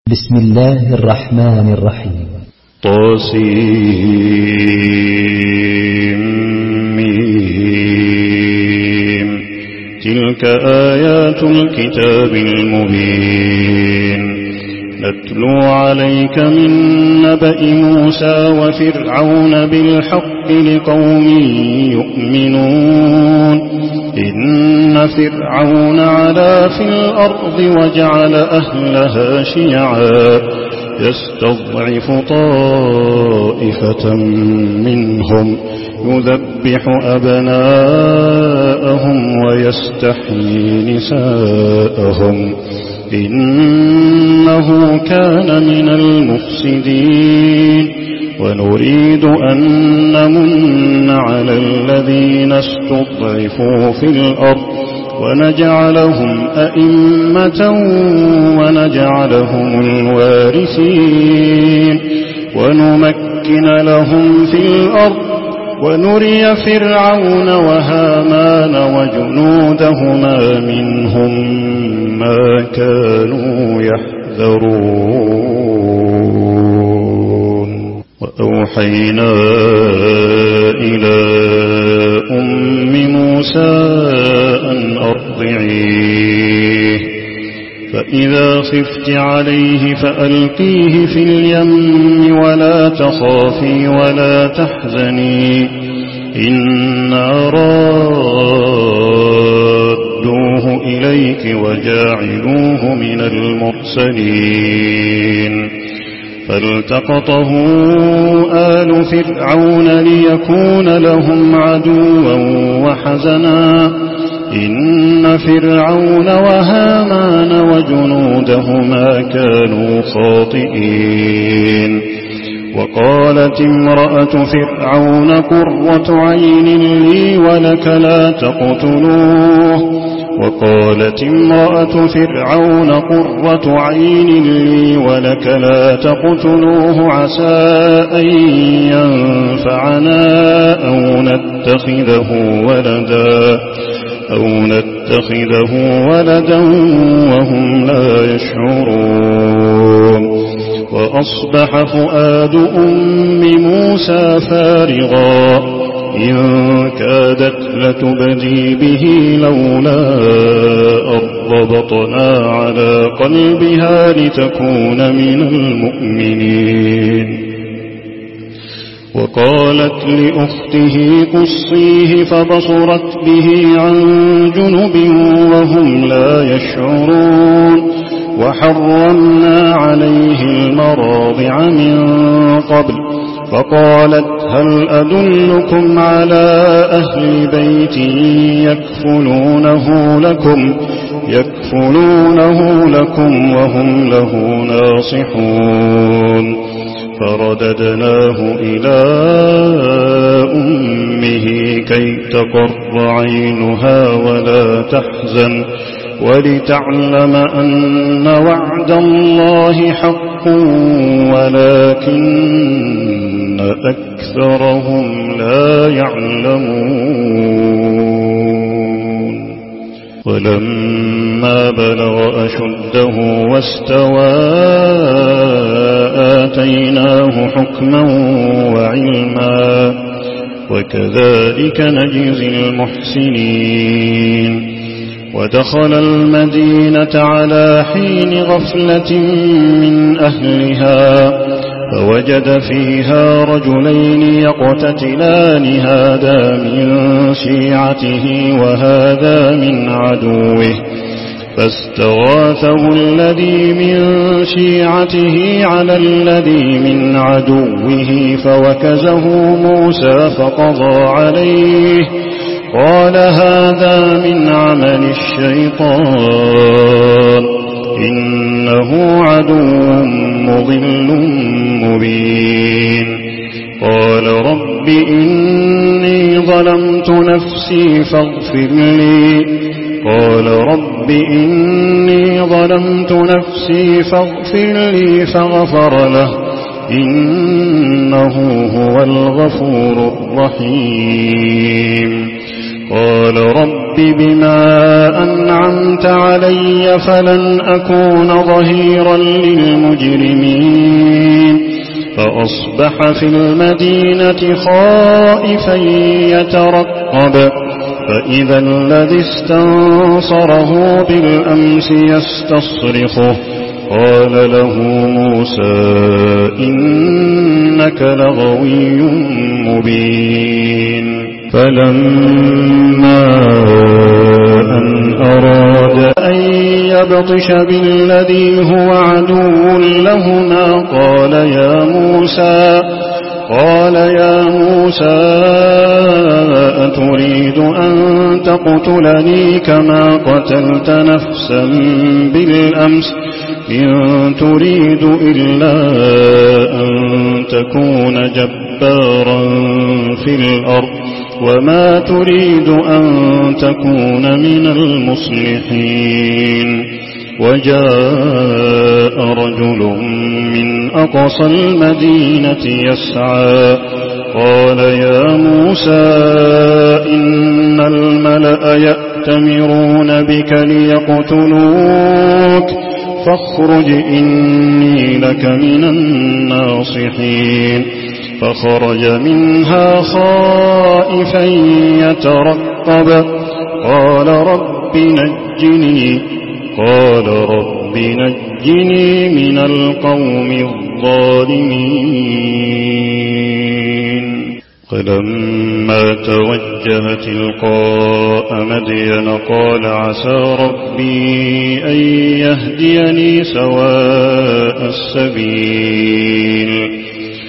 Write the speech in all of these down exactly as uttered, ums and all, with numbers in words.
بسم الله الرحمن الرحيم. طاسيم. تلك آيات الكتاب المبين. نتلو عليك من نبأ موسى وفرعون بالحق لقوم يؤمنون. إن فرعون علا في الأرض وجعل أهلها شيعا يستضعف طائفة منهم يذبح أبناءهم ويستحيي نساءهم إنه كان من المفسدين. ونريد أن نمن على الذين استضعفوا في الأرض ونجعلهم أئمة ونجعلهم الوارثين ونمكن لهم في الأرض ونري فرعون وهامان وجنودهما منهم ما كانوا يحذرون. وأوحينا إلى أم موسى أن أرضعيه فإذا خفت عليه فألقيه في اليم ولا تخافي ولا تحزني إنا رادوه إليك وجاعلوه من المرسلين. فالتقطه آل فرعون ليكون لهم عدوا وحزنا إن فرعون وهامان وجنودهما كانوا خاطئين. وقالت امرأة فرعون قرة عين لي ولك لا تقتلوه وقالت امرأة فرعون قرة عين لي ولك لا تقتلوه عسى أن ينفعنا أو نتخذه ولدا أو نتخذه ولدا وهم لا يشعرون. وأصبح فؤاد أم موسى فارغا إن كادت لتبدي به لولا أربطنا على قلبها لتكون من المؤمنين. وقالت لأخته قصيه فبصرت به عن جنب وهم لا يشعرون. وحرمنا عليه المراضع من قبل فقالت هل أدلكم على أهل بيت يكفلونه لكم يكفلونه لكم وهم له ناصحون. فرددناه إلى أمه كي تقر عينها ولا تحزن ولتعلم أن وعد الله حق ولكن أكثرهم لا يعلمون. ولما بلغ أشده واستوى آتيناه حكما وعلما وكذلك نجزي المحسنين. ودخل المدينة على حين غفلة من أهلها فوجد فيها رجلين يقتتلان هذا من شيعته وهذا من عدوه فاستغاثه الذي من شيعته على الذي من عدوه فوكزه موسى فقضى عليه قال هذا من عمل الشيطان إنه عدو مضل مبين. قال رب إني ظلمت نفسي فاغفر لي قال رب إني ظلمت نفسي فاغفر لي فغفر له إنه هو الغفور الرحيم. قال رب بما أنعمت علي فلن أكون ظهيرا للمجرمين فأصبح في المدينة خائفا يترقب فإذا الذي استنصره بالأمس يستصرخه قال له موسى إنك لغوي مبين فلما أن أراد أن يبطش بالذي هو عدو لهما قال يا موسى قال يا موسى أتريد أن تقتلني كما قتلت نفسا بالأمس إن تريد إلا أن تكون جبارا في الأرض وما تريد أن تكون من المصلحين وجاء رجل من أقصى المدينة يسعى قال يا موسى إن الملأ يأتمرون بك ليقتلوك فاخرج إني لك من الناصحين فخرج منها خائفا يترقب قال رب نجني قال رب نجني من القوم الظالمين فلما توجه تلقاء مدين قال عسى ربي أن يهديني سواء السبيل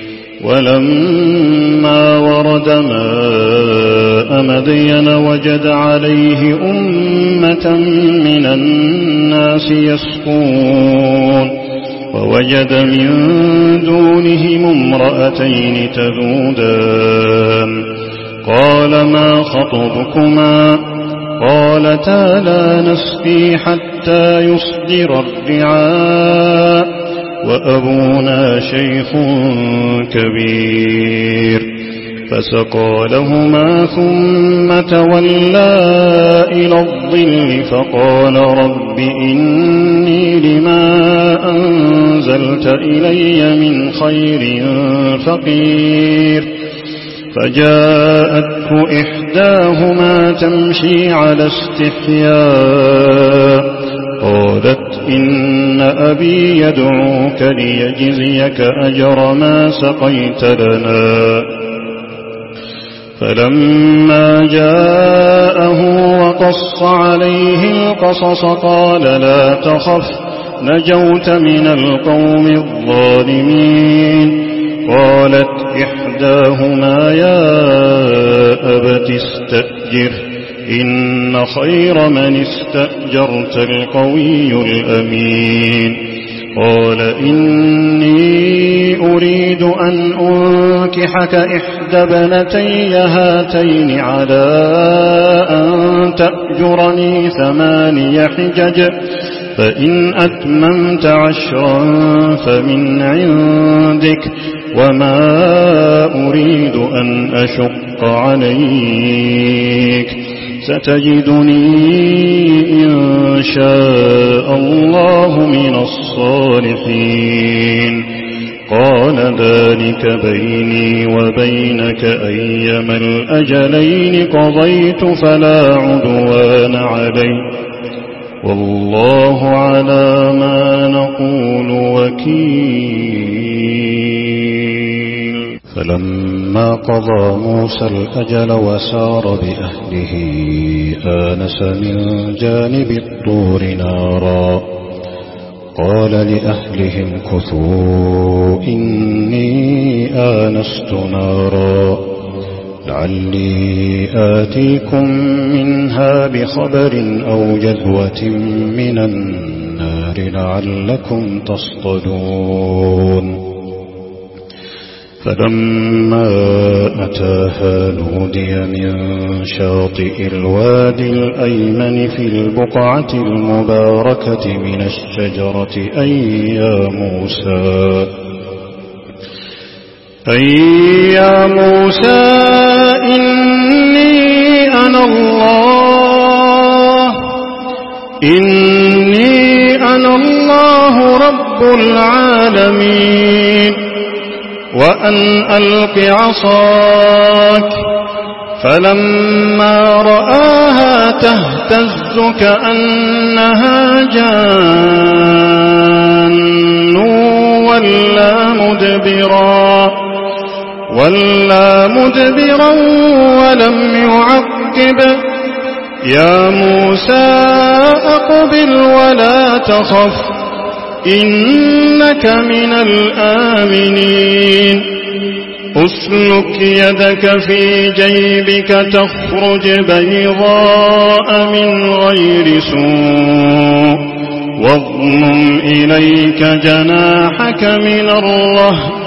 ولما ورد ماء مدين وجد عليه أمة من الناس يسقون ووجد من دونهم امرأتين تذودان قال ما خطبكما قالتا لا نسقي حتى يصدر الرعاء وأبونا شيخ كبير فسقى لهما ثم تولى إلى الظل فقال رب إني لما أنزلت إلي من خير فقير فجاءته إحداهما تمشي على استحياء قالت إن أبي يدعوك ليجزيك أجر ما سقيت لنا فلما جاءه وقص عليه القصص قال لا تخف نجوت من القوم الظالمين قالت إحداهما يا أبت استأجر إن خير من استأجرت القوي الأمين قال إني أريد أن أنكحك إحدى بنتي هاتين على أن تأجرني ثماني حجج فإن أتممت عشرا فمن عندك وما أريد أن أشق عليك ستجدني إن شاء الله من الصالحين قال ذلك بيني وبينك أيما الأجلين قضيت فلا عدوان علي والله على ما نقول وكيل فلما قضى موسى الأجل وسار بأهله آنس من جانب الطور نارا قال لأهلهم كثوا إني آنست نارا لعلي آتيكم منها بخبر أو جذوة من النار لعلكم تصطلون فلما أتاها نودي من شاطئ الوادي الأيمن في البقعة المباركة من الشجرة أي يا موسى أي يا موسى إني أنا الله إني أنا الله رب العالمين وأن ألق عصاك فلما رآها تهتز كأنها جان ولا مدبرا ولا مدبرا ولم يعقب يا موسى أقبل ولا تخف إنك من الآمنين أسلك يدك في جيبك تخرج بيضاء من غير سوء واضمم إليك جناحك من الرهب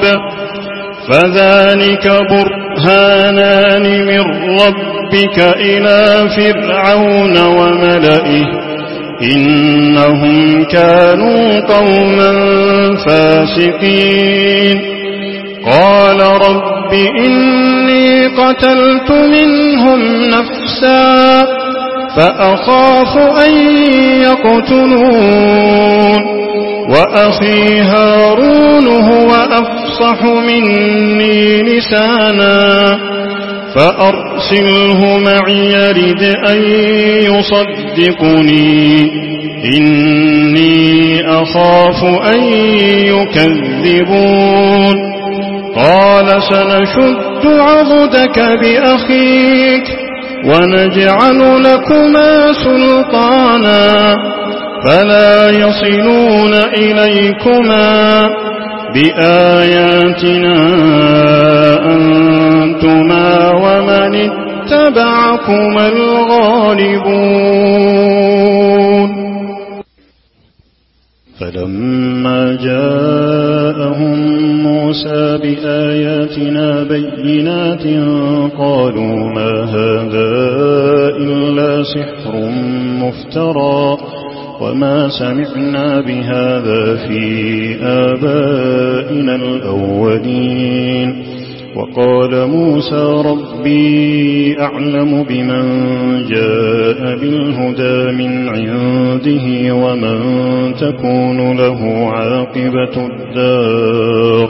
فذلك برهانان من ربك إلى فرعون وملئه إنهم كانوا قوما فاسقين قال رب إني قتلت منهم نفسا فأخاف أن يقتلون وأخي هارون هو أفصح مني لسانا فأرسله معي يرد أن يصدقني إني أخاف أن يكذبون قال سنشد عضدك بأخيك ونجعل لكما سلطانا فلا يصلون إليكما بآياتنا أنتما ومن اتبعكما الغالبون فلما جاءهم موسى بآياتنا بينات قالوا ما هذا إلا سحر مفترى وما سمعنا بهذا في آبائنا الأولين وقال موسى ربي أعلم بمن جاء بالهدى من عنده ومن تكون له عاقبة الدار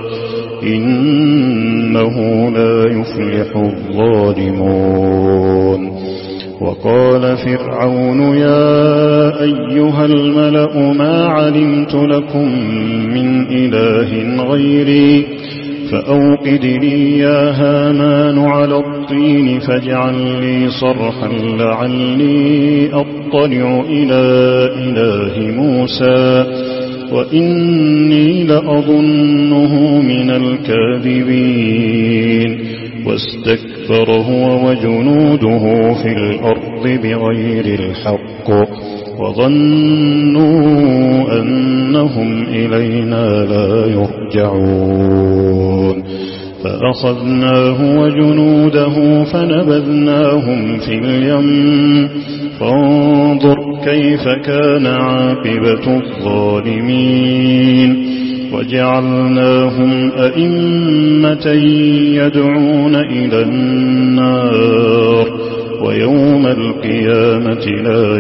إنه لا يفلح الظالمون وقال فرعون يا أيها الملأ ما علمت لكم من إله غيري فأوقد لي يا هامان على الطين فاجعل لي صرحا لعلي أطلع إلى إله موسى وإني لأظنه من الكاذبين واستكبر هو وجنوده في الأرض بغير الحق وظنوا أنهم إلينا لا يرجعون فأخذناه وجنوده فنبذناهم في اليم فانظر كيف كان عاقبة الظالمين وجعلناهم أئمة يدعون إلى النار ويوم القيامة لا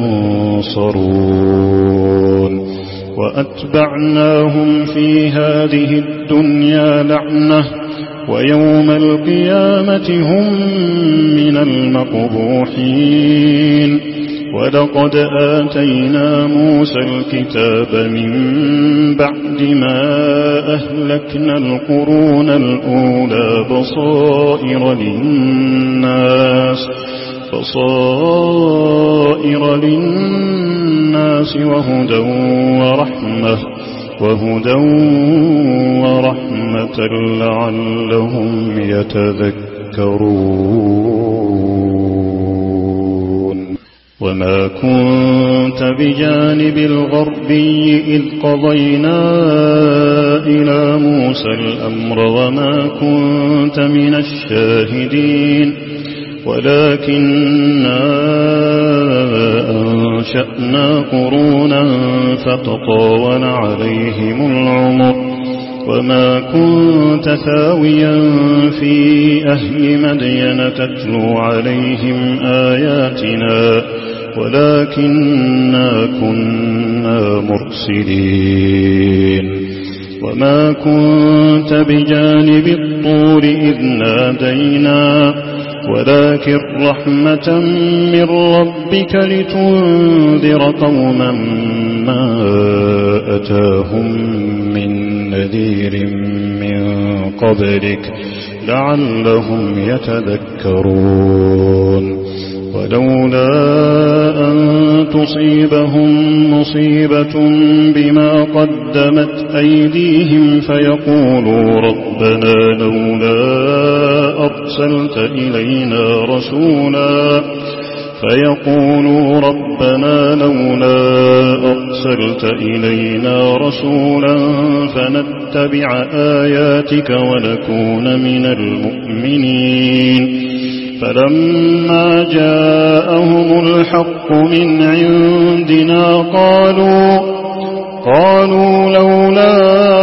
ينصرون وأتبعناهم في هذه الدنيا لعنة ويوم القيامة هم من المقبوحين ولقد آتينا موسى الكتاب من بعد ما أهلكنا القرون الأولى بصائر للناس بصائر للناس وهدى ورحمة وهدى ورحمة لعلهم يتذكرون وما كنت بجانب الغربي إذ قضينا إلى موسى الأمر وما كنت من الشاهدين ولكننا أنشأنا قرونا فتطاول عليهم العمر وما كنت متثاويا في أهل مدين تتلو عليهم آياتنا ولكننا كنا مرسلين وما كنت بجانب الطور إذ نادينا ولكن رحمة من ربك لتنذر قوما ما أتاهم من نذير من قبلك لعلهم يتذكرون ولولا أن تصيبهم مصيبة بما قدمت أيديهم فيقولوا ربنا لولا أرسلت إلينا رسولا فيقولوا ربنا لولا أرسلت إلينا رسولا فنتبع آياتك ونكون من المؤمنين فلما جاءهم الحق من عندنا قالوا قالوا لولا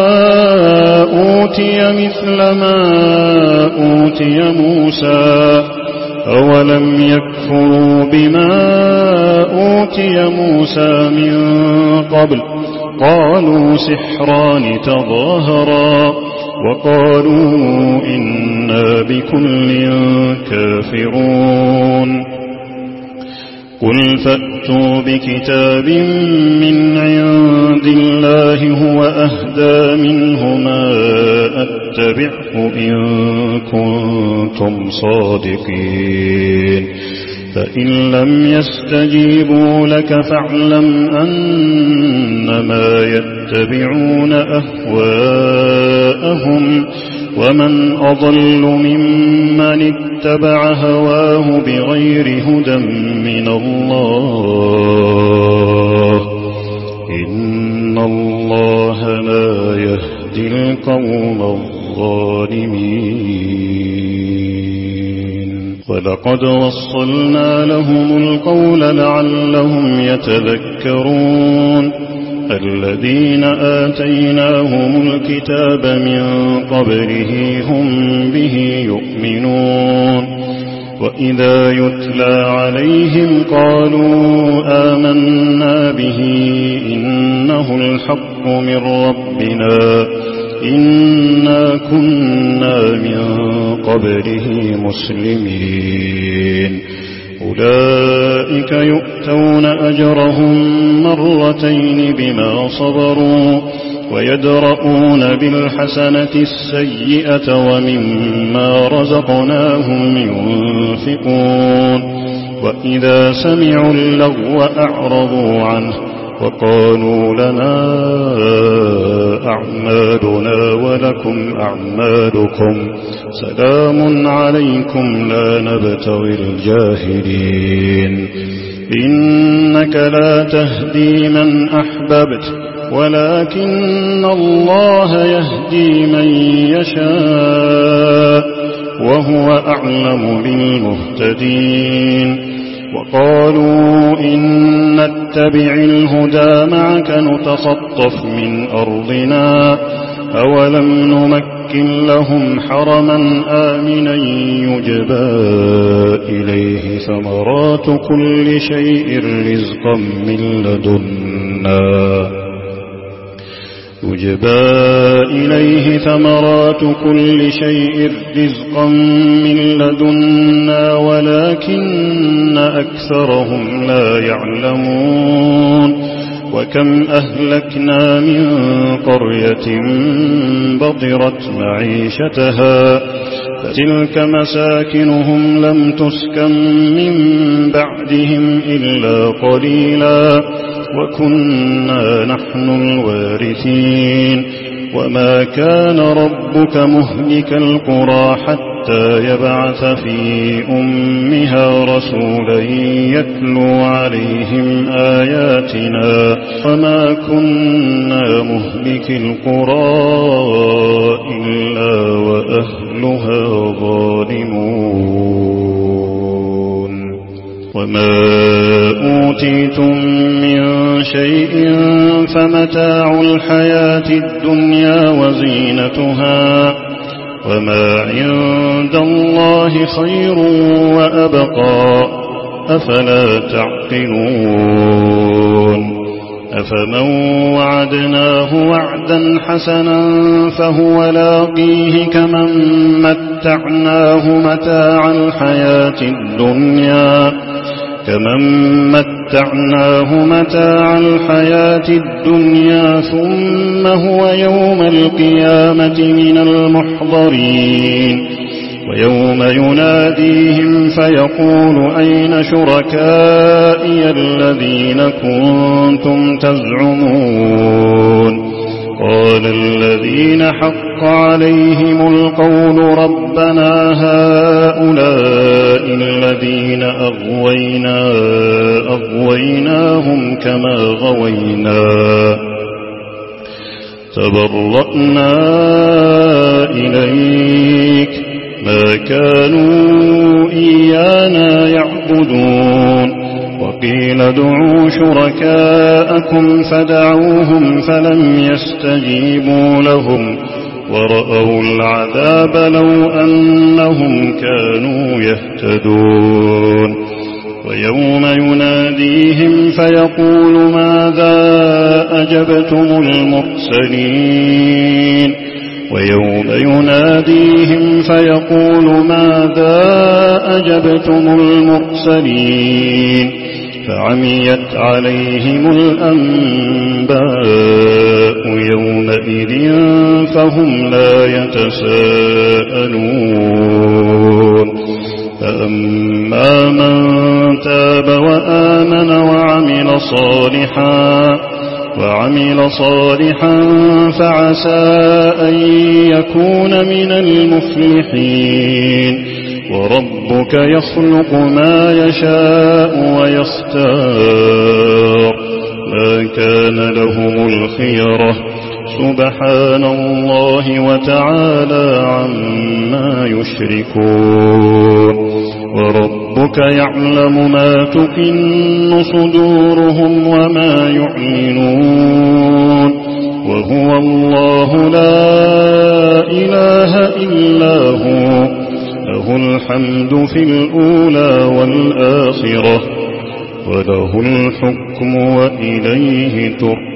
أوتي مثل ما أوتي موسى أولم يكفروا بما أوتي موسى من قبل قالوا سحران تظاهرا وقالوا إنا بكل كافرون قل فأتوا بكتاب من عند الله هو أهدى منهما أتبعه إن كنتم صادقين فإن لم يستجيبوا لك فاعلم أنما يتبعون أهواءهم ومن أضل ممن اتبع هواه بغير هدى من الله إن الله لا يهدي القوم الظالمين ولقد وصلنا لهم القول لعلهم يتذكرون الذين آتيناهم الكتاب من قبله هم به يؤمنون وإذا يتلى عليهم قالوا آمنا به إنه الحق من ربنا إنا كنا من قبله مسلمين أولئك يؤتون أجرهم مرتين بما صبروا ويدرؤون بالحسنة السيئة ومما رزقناهم ينفقون وإذا سمعوا اللغو أعرضوا عنه وقالوا لنا أعمالنا ولكم أعمالكم سلام عليكم لا نبتغي الجاهلين إنك لا تهدي من أحببت ولكن الله يهدي من يشاء وهو أعلم بالمهتدين وقالوا إن نتبع الهدى معك نتخطف من أرضنا أولم نمكن لهم حرما آمنا يجبى إليه ثمرات كل شيء رزقا من لدنا يجبى إليه ثمرات كل شيء رزقا من لدنا ولكن أكثرهم لا يعلمون وكم أهلكنا من قرية بطرت معيشتها فتلك مساكنهم لم تسكن من بعدهم إلا قليلا وكنا نحن الوارثين وما كان ربك مهلك القرى حتى يبعث في أمها رسولا يتلو عليهم آياتنا وما كنا مهلك القرى إلا وأهلها ظالمون وما أوتيتم من شيء فمتاع الحياة الدنيا وزينتها وما عند الله خير وأبقى أفلا تعقلون أفمن وعدناه وعدا حسنا فهو لاقيه كمن متعناه متاع الحياة الدنيا كمن متعناه متاع الحياة الدنيا ثم هو يوم القيامة من المحضرين ويوم يناديهم فيقول أين شركائي الذين كنتم تزعمون قال الذين حق عليهم القول ربنا هؤلاء الذين أغوينا أغويناهم كما غوينا تبرأنا إليك ما كانوا إيانا يعبدون وقيل ادعوا شركاءكم فدعوهم فلم يستجيبوا لهم ورأوا العذاب لو أنهم كانوا يهتدون ويوم يناديهم فيقول ماذا أجبتم المرسلين ويوم يناديهم فيقول ماذا أجبتم المرسلين فعميت عليهم الأنباء يومئذ فهم لا يتساءلون فأما من تاب وآمن وعمل صالحا وعمل صالحا فعسى أن يكون من المفلحين وربك يخلق ما يشاء ويختار ما كان لهم الخيرة سبحان الله وتعالى عما يشركون وربك يعلم ما تكن صدورهم وما يعلنون وهو الله لا إله إلا هو له الحمد في الأولى والآخرة وله الحكم وإليه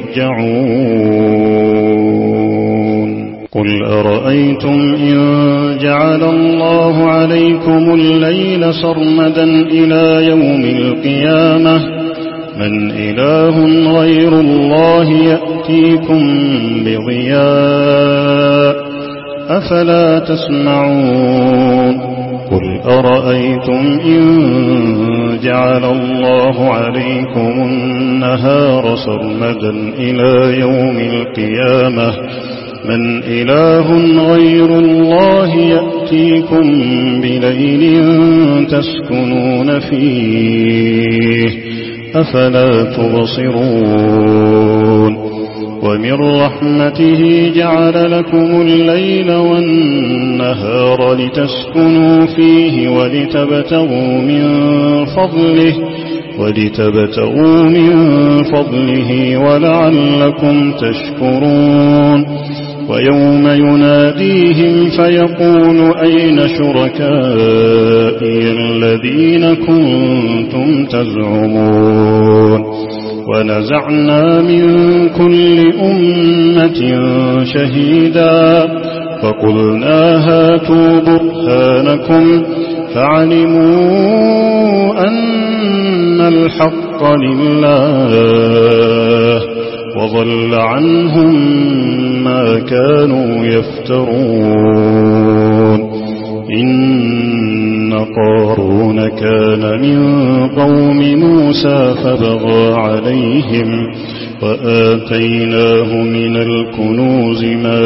ترجعون قل أرأيتم إن جعل الله عليكم الليل سرمدا إلى يوم القيامة من إله غير الله يأتيكم بضياء أفلا تسمعون قل أرأيتم إن جعل الله عليكم النهار سرمدا إلى يوم القيامة من إله غير الله يأتيكم بليل تسكنون فيه أفلا تبصرون ومن رحمته جعل لكم الليل والنهار لتسكنوا فيه ولتبتغوا من فضله ولتبتغوا من فضله ولعلكم تشكرون ويوم يناديهم فيقول أين شركائي الذين كنتم تزعمون ونزعنا من كل أمة شهيدا فقلنا هاتوا برهانكم فعلموا أن الحق لله وضل عنهم ما كانوا يفترون إن قارون كان من قوم موسى فبغى عليهم وآتيناه من الكنوز ما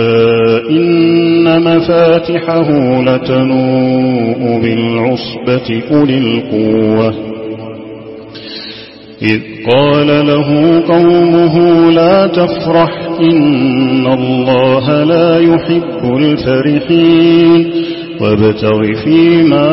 إن مفاتحه لتنوء بالعصبة أولي القوة إذ قال له قومه لا تفرح إن الله لا يحب الفرحين وابتغ فيما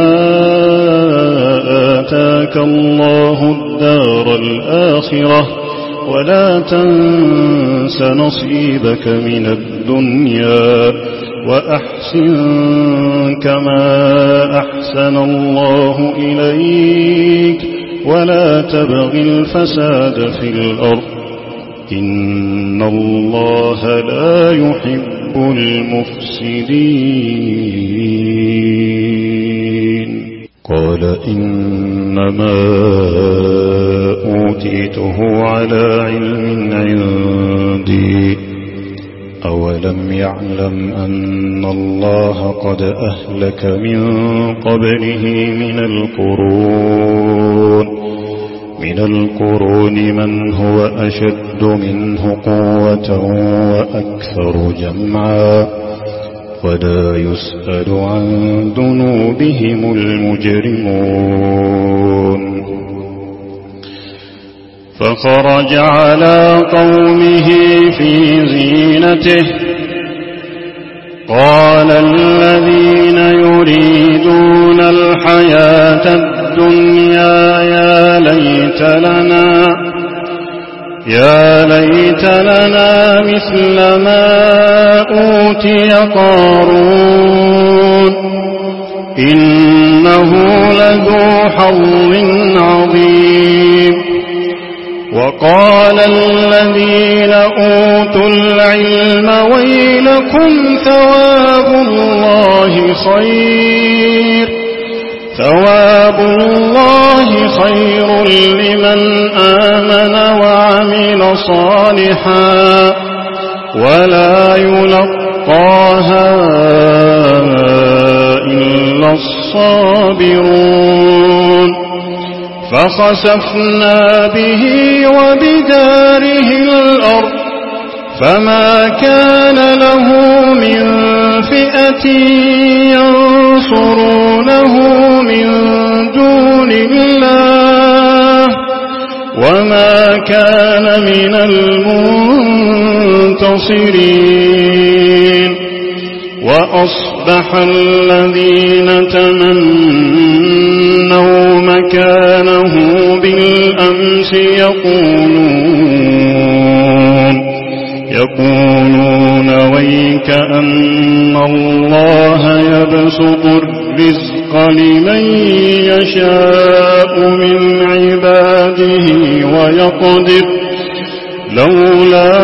آتاك الله الدار الآخرة ولا تنس نصيبك من الدنيا وأحسن كما أحسن الله إليك ولا تبغ الفساد في الأرض إن الله لا يحب المفسدين. قال إنما أوتيته على علم عندي أولم يعلم أن الله قد أهلك من قبله من القرون من القرون من هو أشد منه قوة وأكثر جمعا ولا يسأل عن ذنوبهم المجرمون. فخرج على قومه في زينته قال الذين يريدون الحياة الدنيا يا ليت لنا يا ليت لنا مثل ما أوتي قارون إنه لذو حظ عظيم. وقال الذين أوتوا العلم ويلكم ثواب الله خير ثواب الله خير لمن آمن وعمل صالحا ولا يلقاها إلا الصابرون. فخسفنا به وبداره الأرض فما كان له من فئة ينصرونه من دون الله وما كان من المنتصرين. وأصبح الذين تمنوا مكانه بالأمس يقولون يقولون ويك أن الله يبسط الرزق لمن يشاء من عباده ويقدر لولا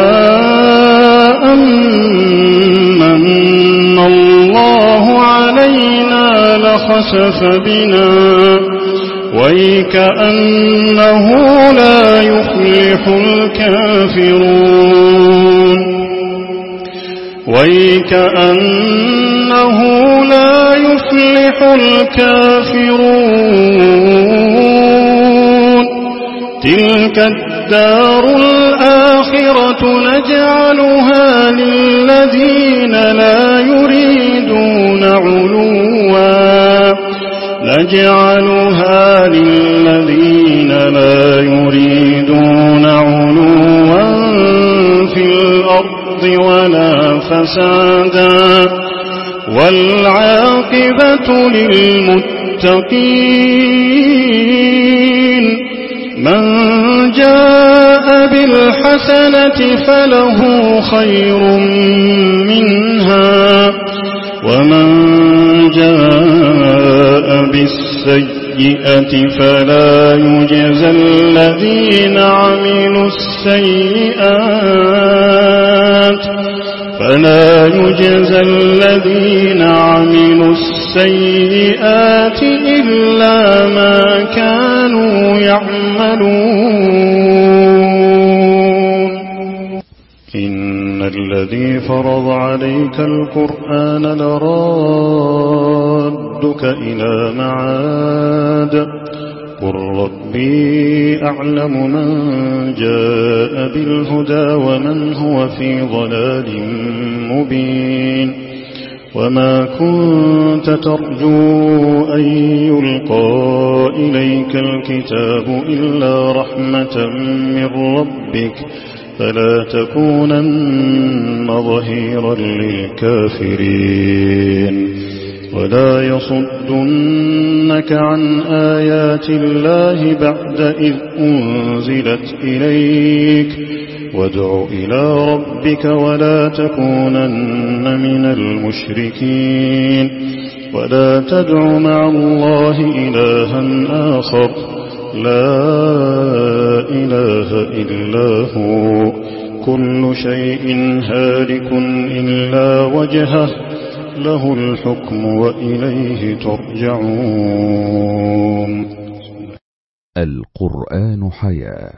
أمن الله علينا لخسف بنا ويكأنه لا يفلح الكافرون ويكأنه لا يفلح الكافرون. تلك الدار الآخرة نجعلها للذين لا يريدون علوا نجعلها للذين لا يريدون علوا في الأرض ولا فسادا والعاقبة للمتقين. من جاء بالحسنة فله خير منها ومن جاء بالسيئة فلا يجزى الذين عملوا السيئات فلا يجزى الذين عملوا السيئات إلا ما كانوا يعملون. إن الذي فرض عليك القرآن لرادك إلى معاد قل ربي أعلم من جاء بالهدى ومن هو في ضلال مبين. وما كنت ترجو أن يلقى إليك الكتاب إلا رحمة من ربك فلا تكونن ظهيرا للكافرين. ولا يصدنك عن آيات الله بعد إذ أنزلت إليك وادع إلى ربك ولا تكونن من المشركين ولا تدع مع الله إلها آخر لا إله إلا هو كل شيء هالك إلا وجهه له الحكم وإليه ترجعون. القرآن حياة